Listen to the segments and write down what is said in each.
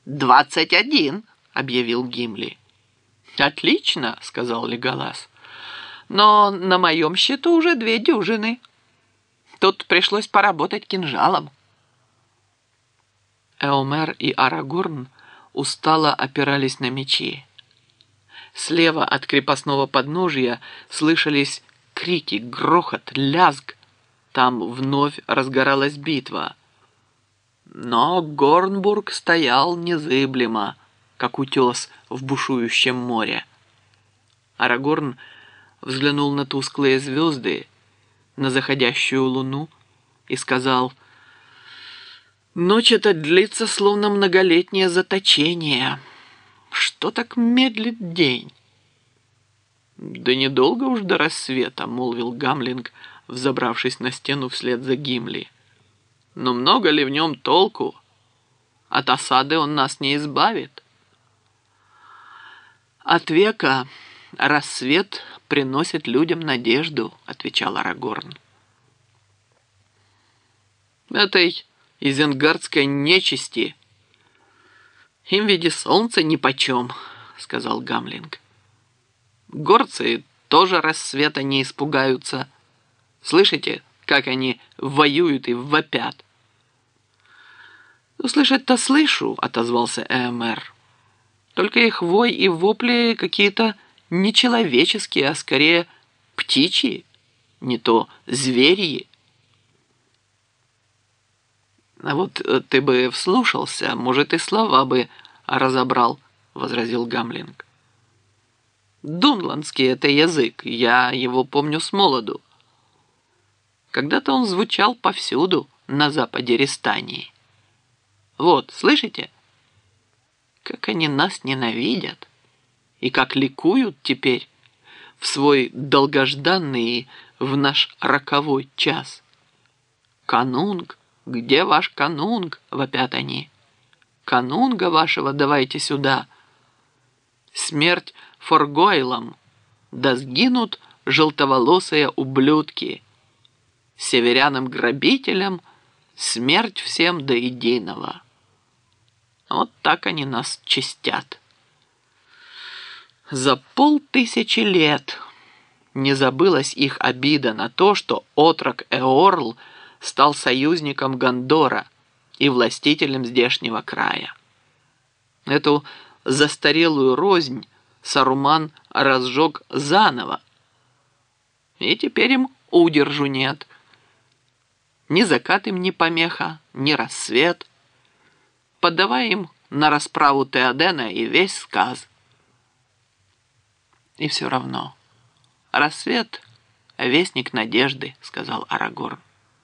21, объявил Гимли. Отлично, сказал Леголас. Но на моем счету уже 2 дюжины. Тут пришлось поработать кинжалом. Эомер и Арагорн устало опирались на мечи. Слева от крепостного подножия слышались крики, грохот, лязг. Там вновь разгоралась битва. Но Горнбург стоял незыблемо, как утес в бушующем море. Арагорн взглянул на тусклые звезды, на заходящую луну и сказал: «Ночь эта длится, словно многолетнее заточение. Что так медлит день?» «Да недолго уж до рассвета», — молвил Гамлинг, взобравшись на стену вслед за Гимли. «Но много ли в нем толку? От осады он нас не избавит». «От века рассвет приносит людям надежду», — отвечал Арагорн. «Этой изенгардской нечисти им в виде солнца нипочем», — сказал Гамлинг. «Горцы тоже рассвета не испугаются. Слышите, как они воюют и вопят?» «Ну, слышать-то слышу», — отозвался Эомер. «Только их вой и вопли какие-то нечеловеческие, а скорее птичьи, не то зверьи». «А вот ты бы вслушался, может, и слова бы разобрал», — возразил Гамлинг. «Дунландский это язык, я его помню с молоду. Когда-то он звучал повсюду на западе Рестании. Вот, слышите? Как они нас ненавидят и как ликуют теперь в свой долгожданный и в наш роковой час. Канунг, где ваш канунг?» — вопят они. «Канунга вашего давайте сюда. Смерть Форгойлам, да сгинут желтоволосые ублюдки. Северянам-грабителям смерть всем до единого». Вот так они нас чистят. За 500 лет не забылась их обида на то, что отрок Эорл стал союзником Гондора и властителем здешнего края. Эту застарелую рознь Саруман разжег заново, и теперь им удержу нет. Ни закат им не помеха, ни рассвет. Подавай им на расправу Теодена и весь сказ. И все равно. Рассвет — вестник надежды, сказал Арагорн.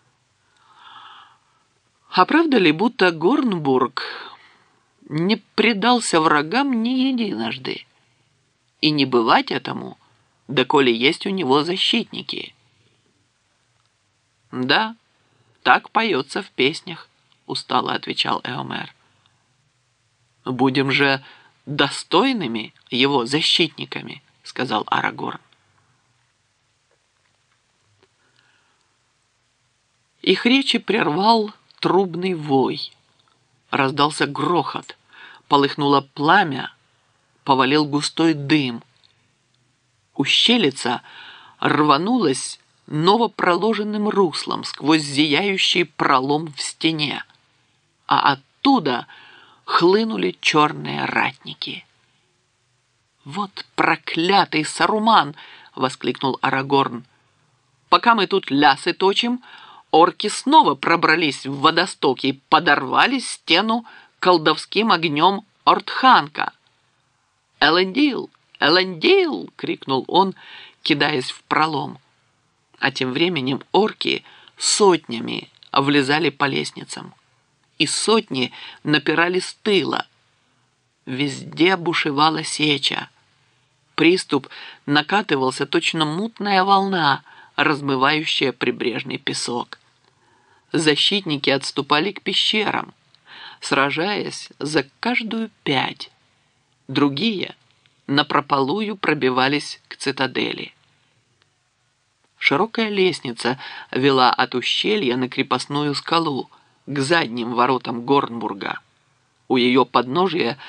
А правда ли, будто Горнбург не предался врагам ни единожды? И не бывать этому, доколе есть у него защитники. Да, так поется в песнях, устало отвечал Эомер. Будем же достойными его защитниками, сказал Арагорн. Их речи прервал трубный вой. Раздался грохот, полыхнуло пламя, повалил густой дым. Ущелица рванулась новопроложенным руслом сквозь зияющий пролом в стене, а оттуда хлынули черные ратники. «Вот проклятый Саруман!» — воскликнул Арагорн. «Пока мы тут лясы точим, орки снова пробрались в водосток и подорвали стену колдовским огнем Ортханка. «Элендил! Элендил!» — крикнул он, кидаясь в пролом. А тем временем орки сотнями влезали по лестницам, и сотни напирали с тыла. Везде бушевала сеча. Приступ накатывался точно мутная волна, размывающая прибрежный песок. Защитники отступали к пещерам, сражаясь за каждую пять. Другие напропалую пробивались к цитадели. Широкая лестница вела от ущелья на крепостную скалу, к задним воротам Горнбурга. У ее подножия